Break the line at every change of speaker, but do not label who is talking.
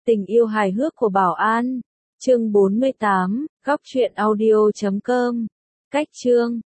Tình yêu hài hước của Bảo An. Chương 48, góc truyện audio.com. Cách chương